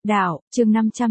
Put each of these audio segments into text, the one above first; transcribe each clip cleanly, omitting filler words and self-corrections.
Đạo, chương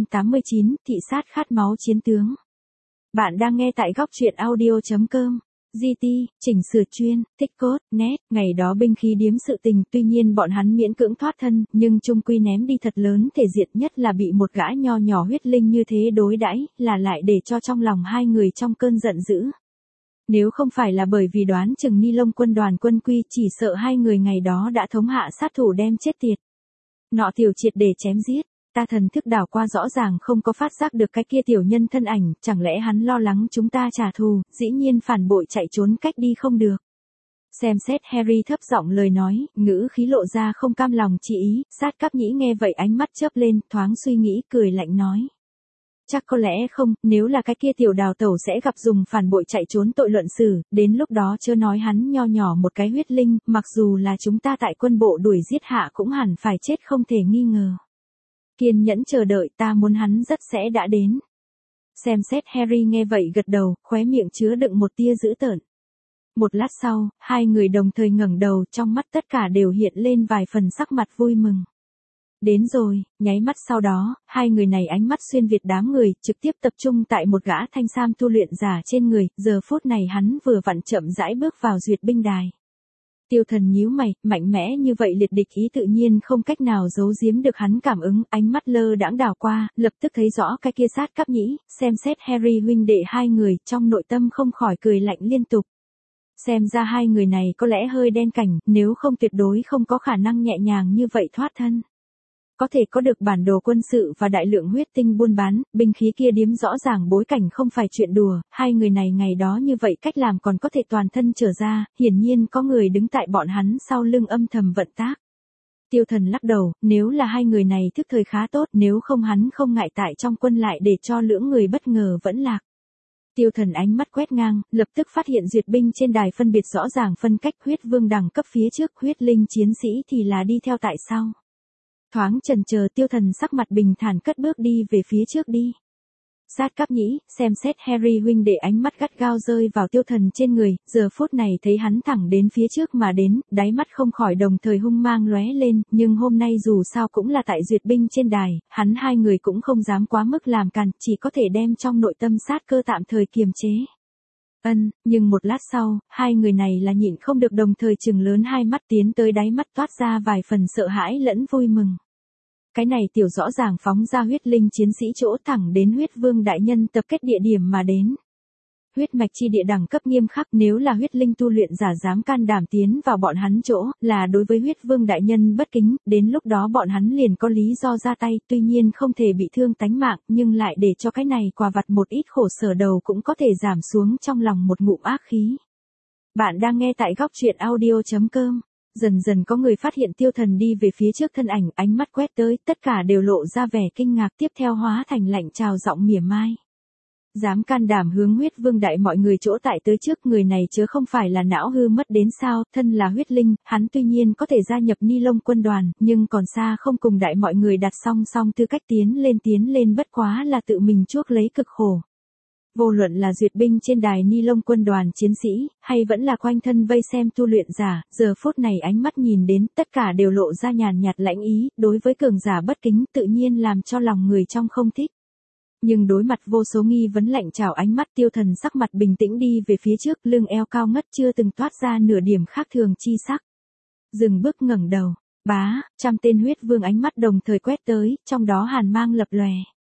589, thị sát khát máu chiến tướng. Bạn đang nghe tại góc truyện audio.com. GT, chỉnh sửa chuyên, tích cốt, net, ngày đó binh khí điếm sự tình, tuy nhiên bọn hắn miễn cưỡng thoát thân, nhưng chung quy ném đi thật lớn thể diện, nhất là bị một gã nho nhỏ huyết linh như thế đối đãi, là lại để cho trong lòng hai người trong cơn giận dữ. Nếu không phải là bởi vì đoán chừng Ni Lông quân đoàn quân quy, chỉ sợ hai người ngày đó đã thống hạ sát thủ đem chết tiệt. Nọ tiểu triệt để chém giết. Ta thần thức đảo qua rõ ràng không có phát giác được cái kia tiểu nhân thân ảnh, chẳng lẽ hắn lo lắng chúng ta trả thù, dĩ nhiên phản bội chạy trốn cách đi không được. Xem xét Harry thấp giọng lời nói, ngữ khí lộ ra không cam lòng chi ý, sát cấp nhĩ nghe vậy ánh mắt chớp lên, thoáng suy nghĩ, cười lạnh nói. Chắc có lẽ không, nếu là cái kia tiểu đào tẩu sẽ gặp dùng phản bội chạy trốn tội luận xử, đến lúc đó chưa nói hắn nho nhỏ một cái huyết linh, mặc dù là chúng ta tại quân bộ đuổi giết hạ cũng hẳn phải chết không thể nghi ngờ. Kiên nhẫn chờ đợi, ta muốn hắn rất sẽ đã đến. Xem xét Harry nghe vậy gật đầu, khóe miệng chứa đựng một tia dữ tợn. Một lát sau, hai người đồng thời ngẩng đầu, trong mắt tất cả đều hiện lên vài phần sắc mặt vui mừng. Đến rồi, nháy mắt sau đó, hai người này ánh mắt xuyên việt đám người, trực tiếp tập trung tại một gã thanh sam tu luyện giả trên người, giờ phút này hắn vừa vặn chậm rãi bước vào duyệt binh đài. Tiêu Thần nhíu mày, mạnh mẽ như vậy liệt địch ý tự nhiên không cách nào giấu giếm được hắn cảm ứng, ánh mắt lơ đãng đảo qua, lập tức thấy rõ cái kia sát cấp nhĩ, xem xét Harry huynh đệ hai người, trong nội tâm không khỏi cười lạnh liên tục. Xem ra hai người này có lẽ hơi đen cảnh, nếu không tuyệt đối không có khả năng nhẹ nhàng như vậy thoát thân. Có thể có được bản đồ quân sự và đại lượng huyết tinh buôn bán, binh khí kia điếm rõ ràng bối cảnh không phải chuyện đùa, hai người này ngày đó như vậy cách làm còn có thể toàn thân trở ra, hiển nhiên có người đứng tại bọn hắn sau lưng âm thầm vận tác. Tiêu Thần lắc đầu, nếu là hai người này thức thời khá tốt, nếu không hắn không ngại tại trong quân lại để cho lưỡng người bất ngờ vẫn lạc. Tiêu Thần ánh mắt quét ngang, lập tức phát hiện duyệt binh trên đài phân biệt rõ ràng phân cách huyết vương đẳng cấp phía trước, huyết linh chiến sĩ thì là đi theo tại sau. Thoáng chần chờ Tiêu Thần sắc mặt bình thản cất bước đi về phía trước đi. Sát cấp nhĩ, xem xét Harry huynh đệ ánh mắt gắt gao rơi vào Tiêu Thần trên người, giờ phút này thấy hắn thẳng đến phía trước mà đến, đáy mắt không khỏi đồng thời hung mang lóe lên, nhưng hôm nay dù sao cũng là tại duyệt binh trên đài, hắn hai người cũng không dám quá mức làm càn, chỉ có thể đem trong nội tâm sát cơ tạm thời kiềm chế. Nhưng một lát sau, hai người này là nhịn không được đồng thời trừng lớn hai mắt tiến tới đáy mắt toát ra vài phần sợ hãi lẫn vui mừng. Cái này tiểu rõ ràng phóng ra huyết linh chiến sĩ chỗ thẳng đến huyết vương đại nhân tập kết địa điểm mà đến. Huyết mạch chi địa đẳng cấp nghiêm khắc, nếu là huyết linh tu luyện giả dám can đảm tiến vào bọn hắn chỗ, là đối với huyết vương đại nhân bất kính, đến lúc đó bọn hắn liền có lý do ra tay, tuy nhiên không thể bị thương tánh mạng, nhưng lại để cho cái này quà vặt một ít khổ sở đầu cũng có thể giảm xuống trong lòng một ngụm ác khí. Bạn đang nghe tại góc truyện audio.com. Dần dần có người phát hiện Tiêu Thần đi về phía trước thân ảnh, ánh mắt quét tới, tất cả đều lộ ra vẻ kinh ngạc, tiếp theo hóa thành lạnh chào giọng mỉa mai. Dám can đảm hướng huyết vương đại mọi người chỗ tại tới trước, người này chớ không phải là não hư mất đến sao, thân là huyết linh, hắn tuy nhiên có thể gia nhập Ni Lông quân đoàn, nhưng còn xa không cùng đại mọi người đặt song song tư cách tiến lên bất quá là tự mình chuốc lấy cực khổ. Vô luận là duyệt binh trên đài Ni Lông quân đoàn chiến sĩ, hay vẫn là quanh thân vây xem tu luyện giả, giờ phút này ánh mắt nhìn đến, tất cả đều lộ ra nhàn nhạt lãnh ý, đối với cường giả bất kính tự nhiên làm cho lòng người trong không thích. Nhưng đối mặt vô số nghi vấn lạnh chào ánh mắt, Tiêu Thần sắc mặt bình tĩnh đi về phía trước, lưng eo cao ngất chưa từng toát ra nửa điểm khác thường chi sắc. Dừng bước ngẩng đầu, trăm tên huyết vương ánh mắt đồng thời quét tới, trong đó hàn mang lập lòe.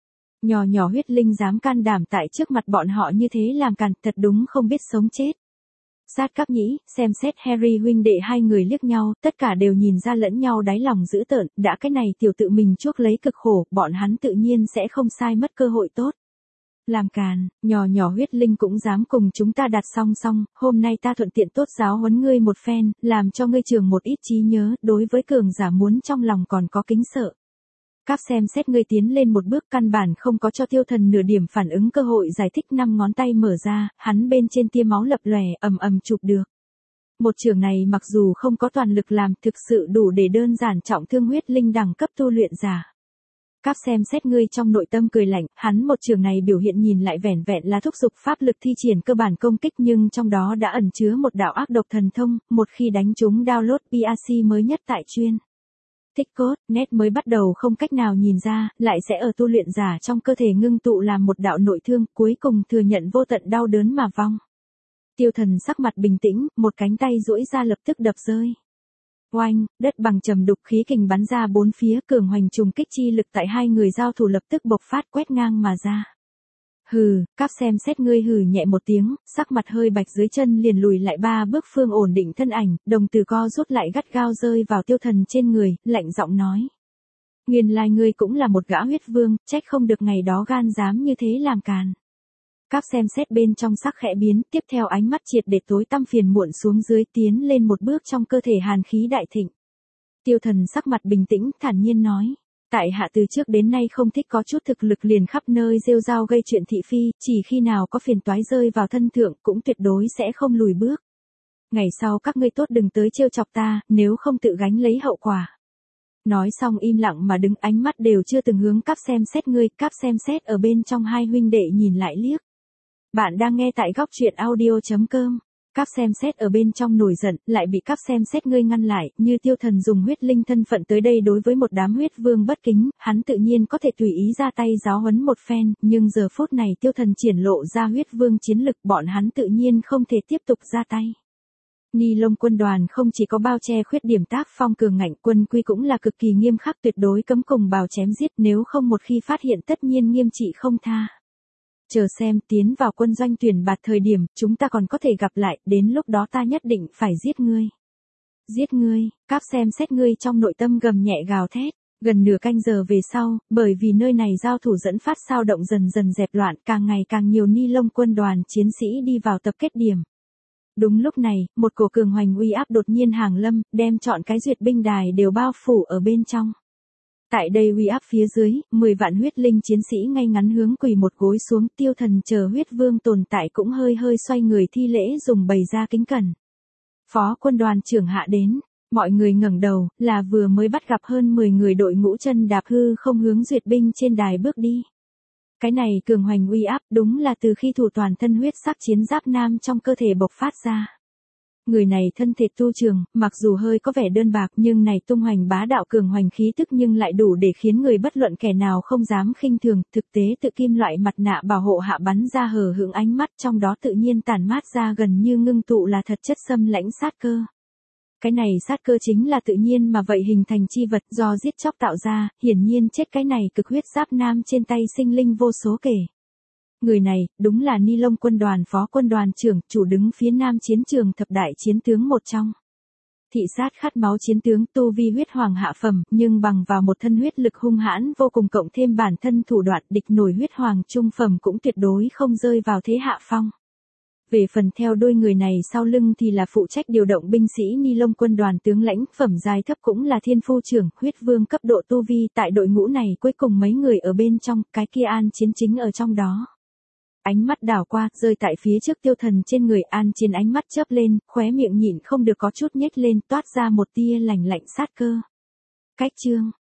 Nhỏ huyết linh dám can đảm tại trước mặt bọn họ như thế làm càn, thật đúng không biết sống chết. Sát cấp nhĩ, xem xét Harry huynh đệ hai người liếc nhau, tất cả đều nhìn ra lẫn nhau đáy lòng dữ tợn, đã cái này tiểu tự mình chuốc lấy cực khổ, bọn hắn tự nhiên sẽ không sai mất cơ hội tốt. Làm càn, nhỏ huyết linh cũng dám cùng chúng ta đặt song song, hôm nay ta thuận tiện tốt giáo huấn ngươi một phen, làm cho ngươi trường một ít trí nhớ, đối với cường giả muốn trong lòng còn có kính sợ. Các xem xét ngươi tiến lên một bước, căn bản không có cho Tiêu Thần nửa điểm phản ứng cơ hội giải thích, 5 ngón tay mở ra, hắn bên trên tia máu lập lòe, ầm chụp được. Một trường này mặc dù không có toàn lực làm, thực sự đủ để đơn giản trọng thương huyết linh đẳng cấp tu luyện giả. Các xem xét ngươi trong nội tâm cười lạnh, hắn một trường này biểu hiện nhìn lại vẻn vẹn là thúc giục pháp lực thi triển cơ bản công kích, nhưng trong đó đã ẩn chứa một đạo ác độc thần thông, một khi đánh trúng download PRC mới nhất tại chuyên. Thích cốt, nét mới bắt đầu không cách nào nhìn ra, lại sẽ ở tu luyện giả trong cơ thể ngưng tụ làm một đạo nội thương, cuối cùng thừa nhận vô tận đau đớn mà vong. Tiêu Thần sắc mặt bình tĩnh, một cánh tay duỗi ra lập tức đập rơi. Oanh, đất bằng trầm đục, khí kình bắn ra bốn phía, cường hoành trùng kích chi lực tại hai người giao thủ lập tức bộc phát, quét ngang mà ra. Hừ, các xem xét ngươi, hừ nhẹ một tiếng, sắc mặt hơi bạch, dưới chân liền lùi lại 3 bước, phương ổn định thân ảnh, đồng tử co rút lại gắt gao rơi vào Tiêu Thần trên người, lạnh giọng nói. Nguyên lai ngươi cũng là một gã huyết vương, trách không được ngày đó gan dám như thế làm càn. Các xem xét bên trong sắc khẽ biến, tiếp theo ánh mắt triệt để tối tăm phiền muộn xuống dưới, tiến lên một bước, trong cơ thể hàn khí đại thịnh. Tiêu Thần sắc mặt bình tĩnh, thản nhiên nói. Tại hạ từ trước đến nay không thích có chút thực lực liền khắp nơi rêu rao gây chuyện thị phi, chỉ khi nào có phiền toái rơi vào thân thượng cũng tuyệt đối sẽ không lùi bước. Ngày sau các ngươi tốt đừng tới trêu chọc ta, nếu không tự gánh lấy hậu quả. Nói xong im lặng mà đứng, ánh mắt đều chưa từng hướng các xem xét ngươi, các xem xét ở bên trong hai huynh đệ nhìn lại liếc. Bạn đang nghe tại góc truyện audio.com. Các xem xét ở bên trong nổi giận, lại bị các xem xét ngươi ngăn lại, như Tiêu Thần dùng huyết linh thân phận tới đây đối với một đám huyết vương bất kính, hắn tự nhiên có thể tùy ý ra tay giáo huấn một phen, nhưng giờ phút này Tiêu Thần triển lộ ra huyết vương chiến lực, bọn hắn tự nhiên không thể tiếp tục ra tay. Ni Lông quân đoàn không chỉ có bao che khuyết điểm tác phong cường ngạnh, quân quy cũng là cực kỳ nghiêm khắc, tuyệt đối cấm cùng bào chém giết, nếu không một khi phát hiện tất nhiên nghiêm trị không tha. Chờ xem, tiến vào quân doanh tuyển bạt thời điểm, chúng ta còn có thể gặp lại, đến lúc đó ta nhất định phải giết ngươi. Giết ngươi, các xem xét ngươi trong nội tâm gầm nhẹ gào thét. Gần nửa canh giờ về sau, bởi vì nơi này giao thủ dẫn phát sao động dần dần dẹp loạn, càng ngày càng nhiều Ni Lông quân đoàn chiến sĩ đi vào tập kết điểm. Đúng lúc này, một cổ cường hoành uy áp đột nhiên hàng lâm, đem trọn cái duyệt binh đài đều bao phủ ở bên trong. Tại đây uy áp phía dưới, 10 vạn huyết linh chiến sĩ ngay ngắn hướng quỳ một gối xuống, Tiêu Thần chờ huyết vương tồn tại cũng hơi hơi xoay người thi lễ, dùng bày ra kính cẩn. Phó quân đoàn trưởng hạ đến, mọi người ngẩng đầu, là vừa mới bắt gặp hơn 10 người đội ngũ chân đạp hư không hướng duyệt binh trên đài bước đi. Cái này cường hoành uy áp đúng là từ khi thủ toàn thân huyết sắc chiến giáp nam trong cơ thể bộc phát ra. Người này thân thể tu trường, mặc dù hơi có vẻ đơn bạc nhưng này tung hoành bá đạo cường hoành khí tức nhưng lại đủ để khiến người bất luận kẻ nào không dám khinh thường, thực tế tự kim loại mặt nạ bảo hộ hạ bắn ra hờ hững ánh mắt, trong đó tự nhiên tản mát ra gần như ngưng tụ là thật chất xâm lãnh sát cơ. Cái này sát cơ chính là tự nhiên mà vậy hình thành chi vật do giết chóc tạo ra, hiển nhiên chết cái này cực huyết giáp nam trên tay sinh linh vô số kể. Người này, đúng là Ni Lông quân đoàn phó quân đoàn trưởng, chủ đứng phía nam chiến trường thập đại chiến tướng một trong. Thị sát khát máu chiến tướng, tu vi huyết hoàng hạ phẩm, nhưng bằng vào một thân huyết lực hung hãn vô cùng cộng thêm bản thân thủ đoạn địch nổi huyết hoàng trung phẩm cũng tuyệt đối không rơi vào thế hạ phong. Về phần theo đôi người này sau lưng thì là phụ trách điều động binh sĩ Ni Lông quân đoàn tướng lãnh, phẩm giai thấp cũng là thiên phu trưởng, huyết vương cấp độ tu vi, tại đội ngũ này cuối cùng mấy người ở bên trong, cái kia An Chiến chính ở trong đó. Ánh mắt đảo qua, rơi tại phía trước Tiêu Thần trên người, An Chiến ánh mắt chớp lên, khóe miệng nhịn không được có chút nhếch lên, toát ra một tia lạnh lạnh sát cơ. Cách chương